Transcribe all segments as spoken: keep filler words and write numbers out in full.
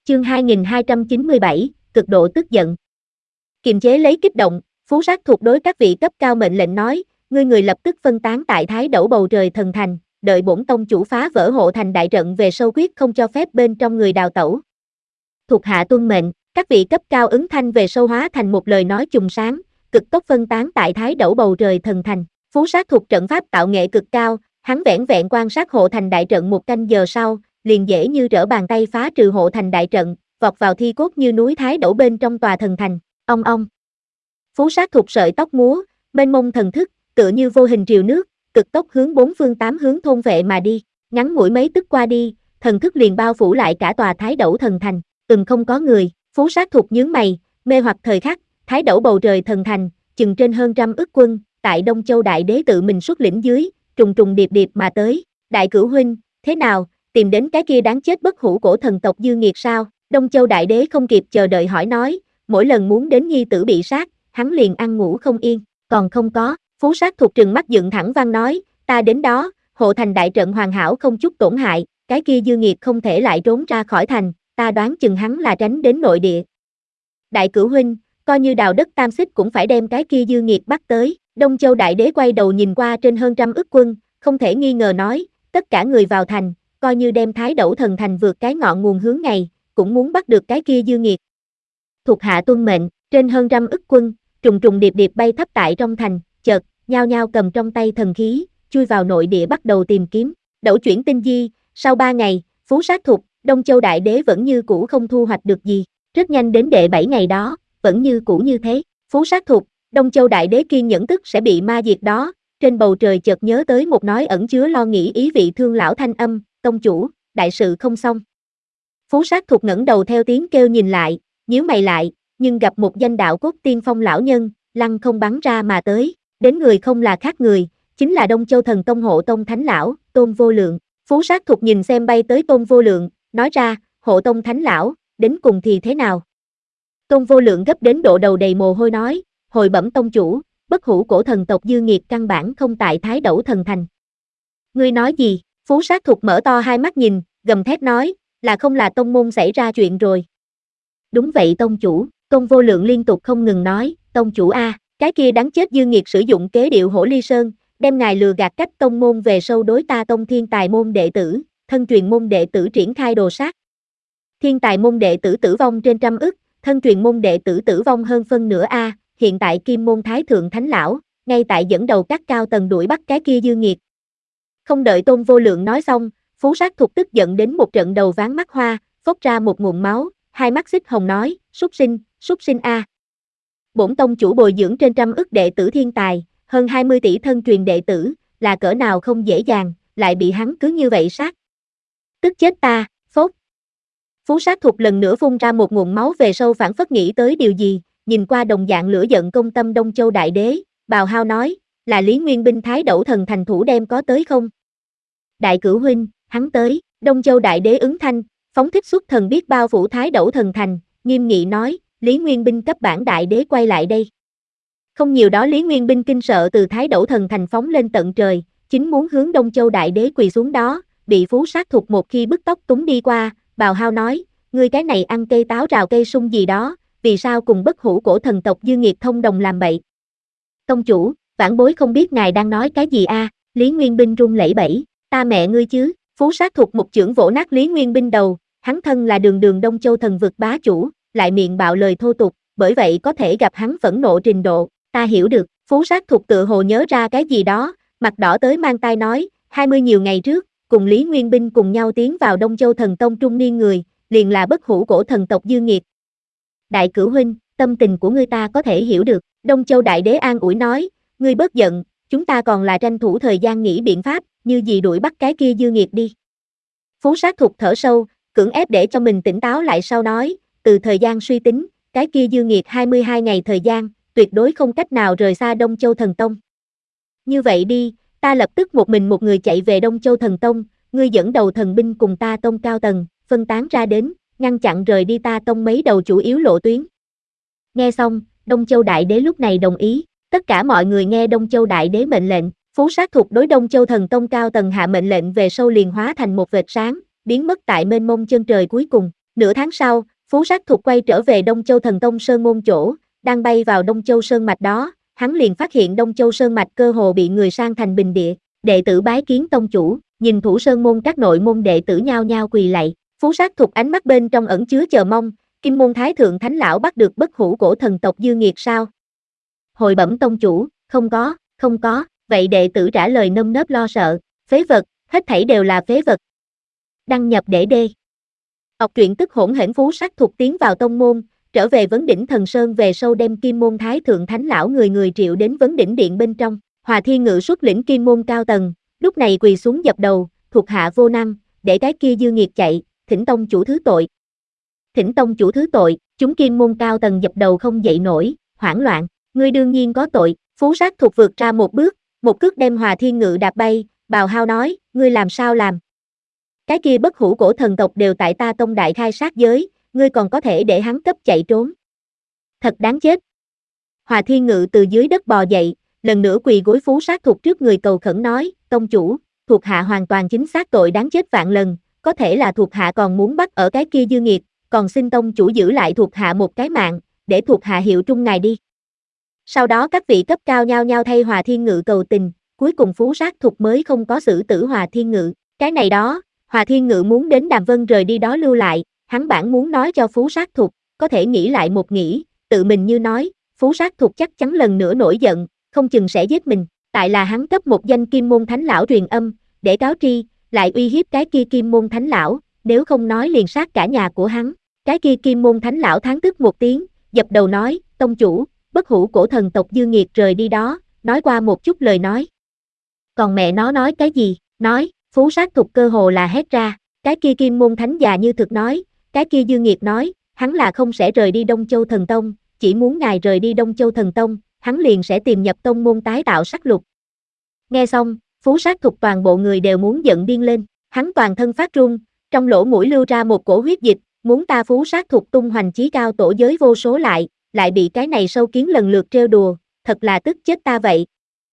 Chương hai nghìn hai trăm chín mươi bảy, cực độ tức giận. Kiềm chế lấy kích động, Phú Sát thuộc đối các vị cấp cao mệnh lệnh nói, ngươi người lập tức phân tán tại Thái Đẩu bầu trời thần thành, đợi bổn tông chủ phá vỡ hộ thành đại trận về sau quyết không cho phép bên trong người đào tẩu. Thuộc hạ tuân mệnh, các vị cấp cao ứng thanh về sau hóa thành một lời nói trùng sáng, cực tốc phân tán tại Thái Đẩu bầu trời thần thành. Phú Sát thuộc trận pháp tạo nghệ cực cao, hắn vẻn vẹn quan sát hộ thành đại trận một canh giờ sau, liền dễ như trở bàn tay phá trừ hộ thành đại trận, vọt vào thi cốt như núi Thái Đẩu bên trong tòa thần thành. Ong ong. Phú Sát thuộc sợi tóc múa, mênh mông thần thức, tựa như vô hình triều nước, cực tốc hướng bốn phương tám hướng thôn vệ mà đi. Ngắn ngủi mấy tức qua đi, thần thức liền bao phủ lại cả tòa Thái Đẩu thần thành. Từng không có người. Phú Sát thuộc nhướng mày, mê hoặc thời khắc, Thái Đẩu bầu trời thần thành, chừng trên hơn trăm ức quân, tại Đông Châu Đại Đế tự mình xuất lĩnh dưới, trùng trùng điệp điệp mà tới. Đại cửu huynh, thế nào, tìm đến cái kia đáng chết bất hủ cổ thần tộc dư nghiệt sao? Đông Châu Đại Đế không kịp chờ đợi hỏi nói, mỗi lần muốn đến nhi tử bị sát, hắn liền ăn ngủ không yên, còn không có. Phú Sát thuộc trừng mắt dựng thẳng văn nói, ta đến đó, hộ thành đại trận hoàn hảo không chút tổn hại, cái kia dư nghiệt không thể lại trốn ra khỏi thành, ta đoán chừng hắn là tránh đến nội địa. Đại cửu huynh, coi như đào đất tam xích cũng phải đem cái kia dư nghiệt bắt tới. Đông Châu Đại Đế quay đầu nhìn qua trên hơn trăm ức quân, không thể nghi ngờ nói, tất cả người vào thành, coi như đem Thái Đẩu thần thành vượt cái ngọn nguồn hướng ngày, cũng muốn bắt được cái kia dư nghiệt. Thuộc hạ tuân mệnh, trên hơn trăm ức quân, trùng trùng điệp điệp bay thấp tại trong thành, chợt, nhao nhao cầm trong tay thần khí, chui vào nội địa bắt đầu tìm kiếm. Đẩu chuyển tinh di, sau ba ngày, Phú Sát thuộc, Đông Châu Đại Đế vẫn như cũ không thu hoạch được gì. Rất nhanh đến đệ bảy ngày đó, vẫn như cũ như thế. Phú Sát thuộc, Đông Châu Đại Đế kiên nhẫn tức sẽ bị ma diệt đó, trên bầu trời chợt nhớ tới một nói ẩn chứa lo nghĩ ý vị thương lão thanh âm, tông chủ, đại sự không xong. Phú Sát thuộc ngẩng đầu theo tiếng kêu nhìn lại, nhíu mày lại, nhưng gặp một danh đạo cốt tiên phong lão nhân, lăng không bắn ra mà tới, đến người không là khác người, chính là Đông Châu Thần Tông hộ tông thánh lão, Tôn Vô Lượng. Phú Sát thuộc nhìn xem bay tới Tôn Vô Lượng, nói ra, hộ tông thánh lão, đến cùng thì thế nào? Tôn Vô Lượng gấp đến độ đầu đầy mồ hôi nói, hồi bẩm tông chủ, bất hủ cổ thần tộc dư nghiệt căn bản không tại Thái Đẩu thần thành. Ngươi nói gì? Phú Sát thuộc mở to hai mắt nhìn, gầm thét nói, là không là tông môn xảy ra chuyện rồi. Đúng vậy tông chủ, Tôn Vô Lượng liên tục không ngừng nói, tông chủ a, cái kia đáng chết dư nghiệt sử dụng kế điệu hổ ly sơn, đem ngài lừa gạt cách tông môn về sâu đối ta tông thiên tài môn đệ tử, thân truyền môn đệ tử triển khai đồ sát. Thiên tài môn đệ tử tử vong trên trăm ức, thân truyền môn đệ tử tử vong hơn phân nửa a, hiện tại Kim môn Thái thượng thánh lão, ngay tại dẫn đầu các cao tầng đuổi bắt cái kia dư nghiệt. Không đợi Tôn Vô Lượng nói xong, Phú Sát thuộc tức giận đến một trận đầu ván mắt hoa, phốc ra một nguồn máu, hai mắt xích hồng nói, súc sinh, súc sinh a. Bổn tông chủ bồi dưỡng trên trăm ức đệ tử thiên tài, hơn hai mươi tỷ thân truyền đệ tử, là cỡ nào không dễ dàng, lại bị hắn cứ như vậy sát. Tức chết ta, phốt. Phú Sát thuộc lần nữa phun ra một nguồn máu về sau phản phất nghĩ tới điều gì, nhìn qua đồng dạng lửa giận công tâm Đông Châu Đại Đế, bào hao nói, là Lý Nguyên binh Thái Đẩu thần thành thủ đem có tới không? Đại cửu huynh, hắn tới. Đông Châu Đại Đế ứng thanh, phóng thích xuất thần biết bao phủ Thái Đẩu thần thành, nghiêm nghị nói, Lý Nguyên binh cấp bản Đại Đế quay lại đây. Không nhiều đó Lý Nguyên binh kinh sợ từ Thái Đẩu thần thành phóng lên tận trời, chính muốn hướng Đông Châu Đại Đế quỳ xuống đó, bị Phú Sát thuộc một khi bức tóc túng đi qua, bào hao nói, ngươi cái này ăn cây táo rào cây sung gì đó, vì sao cùng bất hủ cổ thần tộc dư nghiệt thông đồng làm bậy? Tông chủ, vãn bối không biết ngài đang nói cái gì a? Lý Nguyên binh run lẩy bẩy, ta mẹ ngươi chứ? Phú Sát thuộc một chưởng vỗ nát Lý Nguyên binh đầu, hắn thân là đường đường Đông Châu thần vực bá chủ, lại miệng bạo lời thô tục, bởi vậy có thể gặp hắn phẫn nộ trình độ, ta hiểu được. Phú Sát thuộc tự hồ nhớ ra cái gì đó, mặt đỏ tới mang tai nói, hai mươi nhiều ngày trước, cùng Lý Nguyên binh cùng nhau tiến vào Đông Châu thần tông trung niên người, liền là bất hủ cổ thần tộc dư nghiệt. Đại cửu huynh, tâm tình của ngươi ta có thể hiểu được. Đông Châu Đại Đế an ủi nói, ngươi bớt giận, chúng ta còn là tranh thủ thời gian nghĩ biện pháp, như gì đuổi bắt cái kia dư nghiệt đi. Phú Sát thuộc thở sâu, cưỡng ép để cho mình tỉnh táo lại sau nói, từ thời gian suy tính, cái kia dư nghiệt hai mươi hai ngày thời gian, tuyệt đối không cách nào rời xa Đông Châu thần tông. Như vậy đi, ta lập tức một mình một người chạy về Đông Châu thần tông, ngươi dẫn đầu thần binh cùng ta tông cao tầng, phân tán ra đến, ngăn chặn rời đi ta tông mấy đầu chủ yếu lộ tuyến. Nghe xong, Đông Châu Đại Đế lúc này đồng ý, tất cả mọi người nghe Đông Châu Đại Đế mệnh lệnh, Phú Sát thuộc đối Đông Châu thần tông cao tầng hạ mệnh lệnh về sau liền hóa thành một vệt sáng, biến mất tại mênh mông chân trời cuối cùng. Nửa tháng sau, Phú Sát Thục quay trở về Đông Châu Thần Tông Sơn môn chỗ, đang bay vào Đông Châu Sơn mạch đó, hắn liền phát hiện Đông Châu Sơn mạch cơ hồ bị người sang thành bình địa, đệ tử bái kiến tông chủ, nhìn thủ sơn môn các nội môn đệ tử nhao nhao quỳ lạy. Phú Sát Thục ánh mắt bên trong ẩn chứa chờ mong, Kim môn thái thượng thánh lão bắt được bất hủ cổ thần tộc dư nghiệt sao? Hồi bẩm tông chủ, không có, không có, vậy đệ tử trả lời nơm nớp lo sợ, phế vật, hết thảy đều là phế vật. Đăng nhập để đê. Đọc truyện tức hỗn hển. Phú Sát Thục tiến vào tông môn, trở về vấn đỉnh thần sơn về sau đem Kim môn thái thượng thánh lão người người triệu đến vấn đỉnh điện bên trong. Hòa Thiên Ngự xuất lĩnh Kim môn cao tầng, lúc này quỳ xuống dập đầu, thuộc hạ vô năng, để cái kia dư nghiệt chạy, thỉnh tông chủ thứ tội. Thỉnh tông chủ thứ tội, chúng Kim môn cao tầng dập đầu không dậy nổi, hoảng loạn, ngươi đương nhiên có tội. Phú Sát Thục vượt ra một bước, một cước đem Hòa Thiên Ngự đạp bay, bào hao nói, ngươi làm sao làm? Cái kia bất hủ cổ thần tộc đều tại ta tông đại khai sát giới, ngươi còn có thể để hắn cấp chạy trốn. Thật đáng chết. Hòa Thiên Ngự từ dưới đất bò dậy, lần nữa quỳ gối Phú Sát Thục trước người cầu khẩn nói, tông chủ, thuộc hạ hoàn toàn chính xác tội đáng chết vạn lần, có thể là thuộc hạ còn muốn bắt ở cái kia dư nghiệt, còn xin tông chủ giữ lại thuộc hạ một cái mạng, để thuộc hạ hiệu trung ngài đi. Sau đó các vị cấp cao nhao nhao thay Hòa Thiên Ngự cầu tình, cuối cùng Phú Sát Thục mới không có xử tử Hòa Thiên Ngự. Cái này đó, Hòa Thiên Ngự muốn đến Đàm Vân rời đi đó lưu lại, hắn bản muốn nói cho Phú Sát Thục, có thể nghĩ lại một nghĩ, tự mình như nói, Phú Sát Thục chắc chắn lần nữa nổi giận, không chừng sẽ giết mình, tại là hắn cấp một danh Kim môn thánh lão truyền âm, để cáo tri, lại uy hiếp cái kia Kim môn thánh lão, nếu không nói liền sát cả nhà của hắn. Cái kia Kim môn thánh lão thán tức một tiếng, dập đầu nói, tông chủ, bất hủ cổ thần tộc dư nghiệt rời đi đó, nói qua một chút lời nói. Còn mẹ nó nói cái gì, nói, Phú Sát Thục cơ hồ là hét ra, cái kia Kim môn thánh già như thực nói, cái kia dư nghiệt nói, hắn là không sẽ rời đi Đông Châu Thần Tông, chỉ muốn ngài rời đi Đông Châu Thần Tông, hắn liền sẽ tìm nhập tông môn tái tạo sắc lục. Nghe xong, Phú Sát Thục toàn bộ người đều muốn giận điên lên, hắn toàn thân phát run, trong lỗ mũi lưu ra một cổ huyết dịch, muốn ta Phú Sát Thục tung hoành chí cao tổ giới vô số lại, lại bị cái này sâu kiến lần lượt trêu đùa, thật là tức chết ta vậy.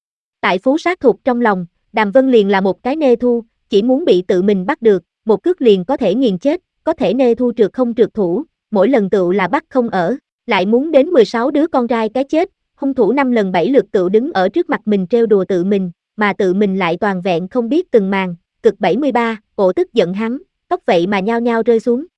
Tại Phú Sát Thục trong lòng, Đàm Vân liền là một cái nê thu, chỉ muốn bị tự mình bắt được, một cước liền có thể nghiền chết, có thể nê thu trượt không trượt thủ, mỗi lần tựu là bắt không ở, lại muốn đến mười sáu đứa con trai cái chết, hung thủ năm lần bảy lượt tựu đứng ở trước mặt mình trêu đùa tự mình, mà tự mình lại toàn vẹn không biết từng màn, cực bảy mươi ba, ổ tức giận hắn, tóc vậy mà nhao nhao rơi xuống.